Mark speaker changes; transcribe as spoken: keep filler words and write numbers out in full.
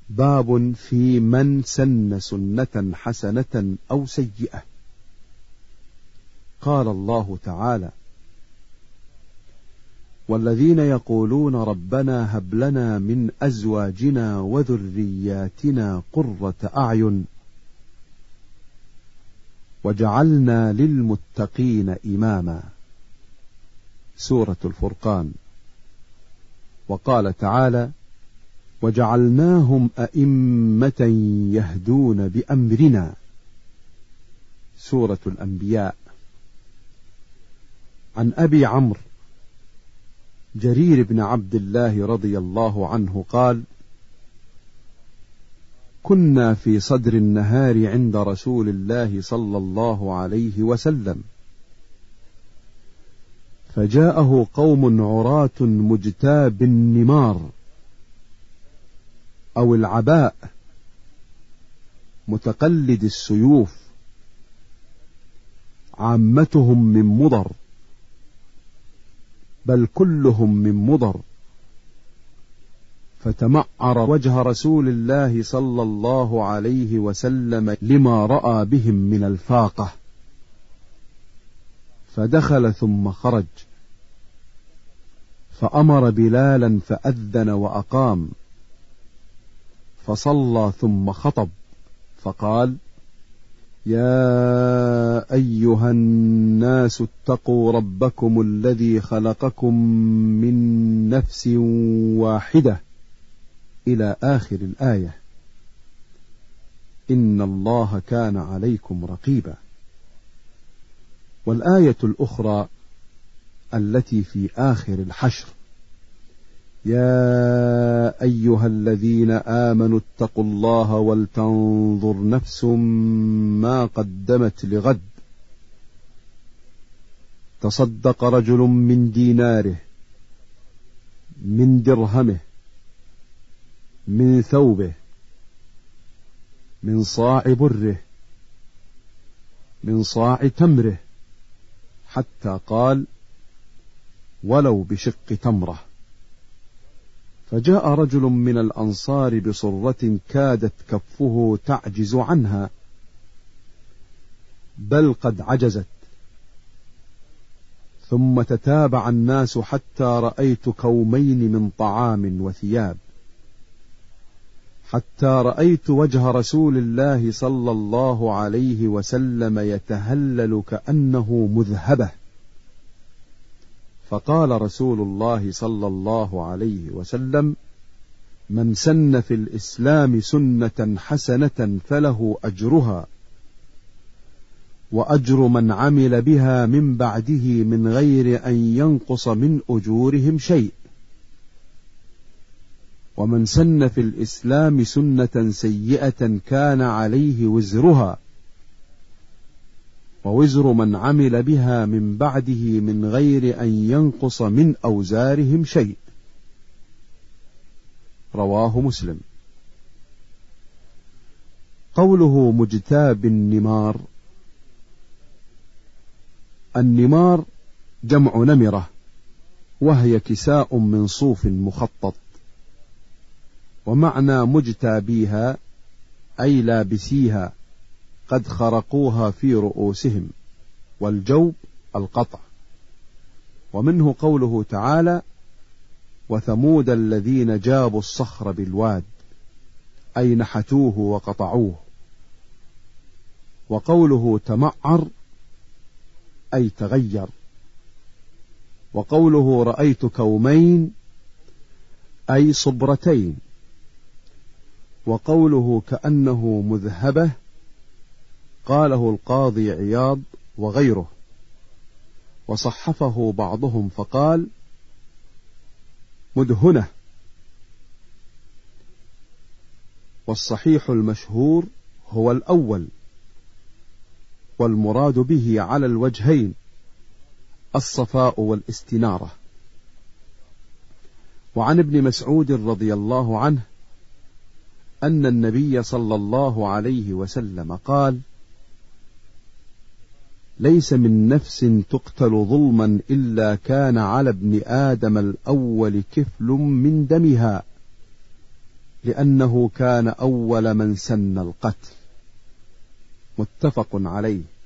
Speaker 1: باب في من سن سنة حسنة أو سيئة. قال الله تعالى: والذين يقولون ربنا هب لنا من أزواجنا وذرياتنا قرة أعين وجعلنا للمتقين إماما. سورة الفرقان. وقال تعالى: وجعلناهم أئمة يهدون بأمرنا. سورة الأنبياء. عن أبي عمرو جرير بن عبد الله رضي الله عنه قال: كنا في صدر النهار عند رسول الله صلى الله عليه وسلم، فجاءه قوم عراة مجتاب النمار أو العباء متقلد السيوف، عامتهم من مضر، بل كلهم من مضر، فتمعر وجه رسول الله صلى الله عليه وسلم لما رأى بهم من الفاقة، فدخل ثم خرج، فأمر بلالا فأذن وأقام، فصلى ثم خطب، فقال: يا أيها الناس اتقوا ربكم الذي خلقكم من نفس واحدة، إلى آخر الآية. إن الله كان عليكم رقيبا. والآية الأخرى التي في آخر الحشر: يا أيها الذين آمنوا اتقوا الله ولتنظر نفس ما قدمت لغد. تصدق رجل من ديناره، من درهمه، من ثوبه، من صاع بره، من صاع تمره، حتى قال: ولو بشق تمره. فجاء رجل من الأنصار بصرة كادت كفه تعجز عنها، بل قد عجزت، ثم تتابع الناس حتى رأيت كومين من طعام وثياب، حتى رأيت وجه رسول الله صلى الله عليه وسلم يتهلل كأنه مذهبة. فقال رسول الله صلى الله عليه وسلم: من سن في الإسلام سنة حسنة فله أجرها وأجر من عمل بها من بعده من غير أن ينقص من أجورهم شيء، ومن سن في الإسلام سنة سيئة كان عليه وزرها ووزر من عمل بها من بعده من غير أن ينقص من أوزارهم شيء. رواه مسلم. قوله مجتاب النمار: النمار جمع نمرة، وهي كساء من صوف مخطط. ومعنى مجتابيها أي لابسيها، قد خرقوها في رؤوسهم، والجوب القطع. ومنه قوله تعالى: وثمود الذين جابوا الصخر بالواد، أي نحتوه وقطعوه. وقوله تمعر أي تغير. وقوله رأيت كومين أي صبرتين. وقوله كأنه مذهبة قاله القاضي عياض وغيره، وصحفه بعضهم فقال: مدهنة. والصحيح المشهور هو الأول، والمراد به على الوجهين الصفاء والاستنارة. وعن ابن مسعود رضي الله عنه أن النبي صلى الله عليه وسلم قال: ليس من نفس تقتل ظلما إلا كان على ابن آدم الأول كفل من دمها، لأنه كان أول من سن القتل. متفق عليه.